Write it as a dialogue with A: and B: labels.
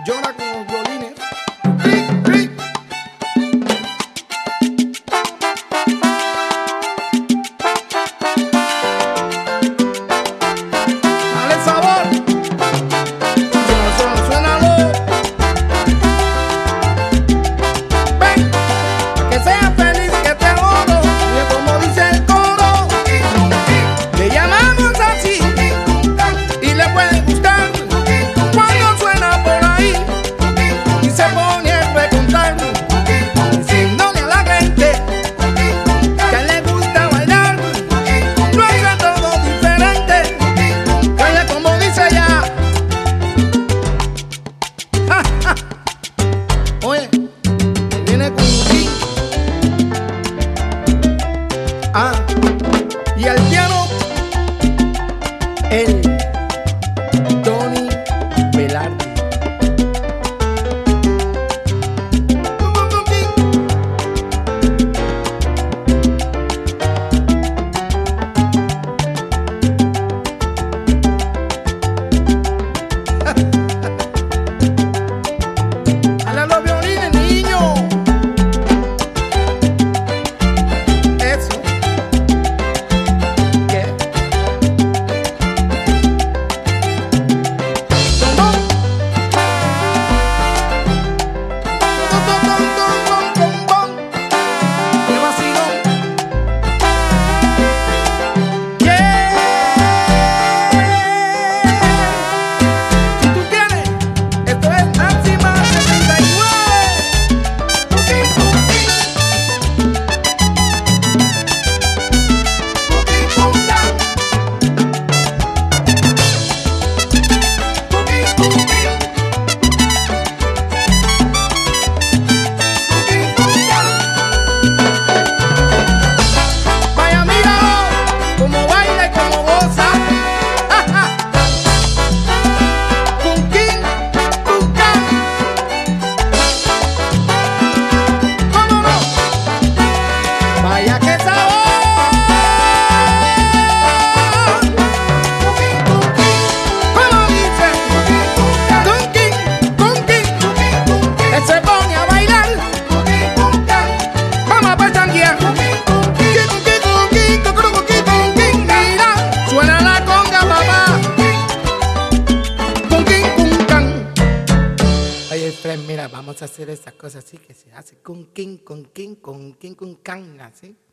A: llora con los violines. ¡Ric, ric! ¡Dale sabor! Suena, suena, suénalo. Ven, pa' que seas feliz, que te adoro. Oye, como dice el coro, le llamamos así y le puede gustar cuando suena por ahí y se pone a preguntar, diciéndole a la gente que le gusta bailar. Lo hace todo diferente. Oye, como dice ella. Ja, ja. Oye, viene con un king. Ah, y al piano el Tony Velarde. Dale a los violines, niño. Eso. ¿Qué? Tom, tom. ¡Qué vacilón! Yeah. Si tú quieres, esto es Máxima 79. Vaya, míralo, como baila y como goza. Ja, ja. Kunkin, kunkan. ¿Cómo no? Vaya que sabor. ¿Cómo dice? Kunkin. Él se pone a bailar. Vamos a pachanguear. Mira, suena la conga, papá. Kunkin. Oye, Fred, mira, vamos a hacer esas cosas así que se hace kunkin, kunkan, así.